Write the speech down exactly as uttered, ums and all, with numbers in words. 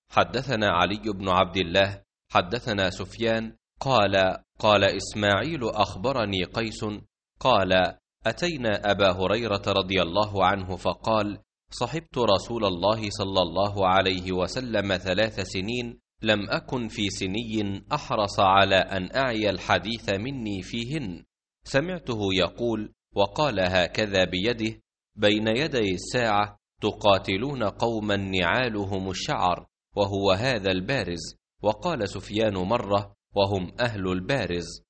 حدثنا علي بن عبد الله حدثنا سفيان قال قال إسماعيل أخبرني قيس قال أتينا أبا هريرة رضي الله عنه فقال صحبت رسول الله صلى الله عليه وسلم ثلاث سنين لم أكن في سني أحرص على أن أعي الحديث مني فيهن. سمعته يقول وقال هكذا بيده بين يدي الساعة تقاتلون قوما نعالهم الشعر وهو هذا البارز. وقال سفيان مرة وهم أهل البارز.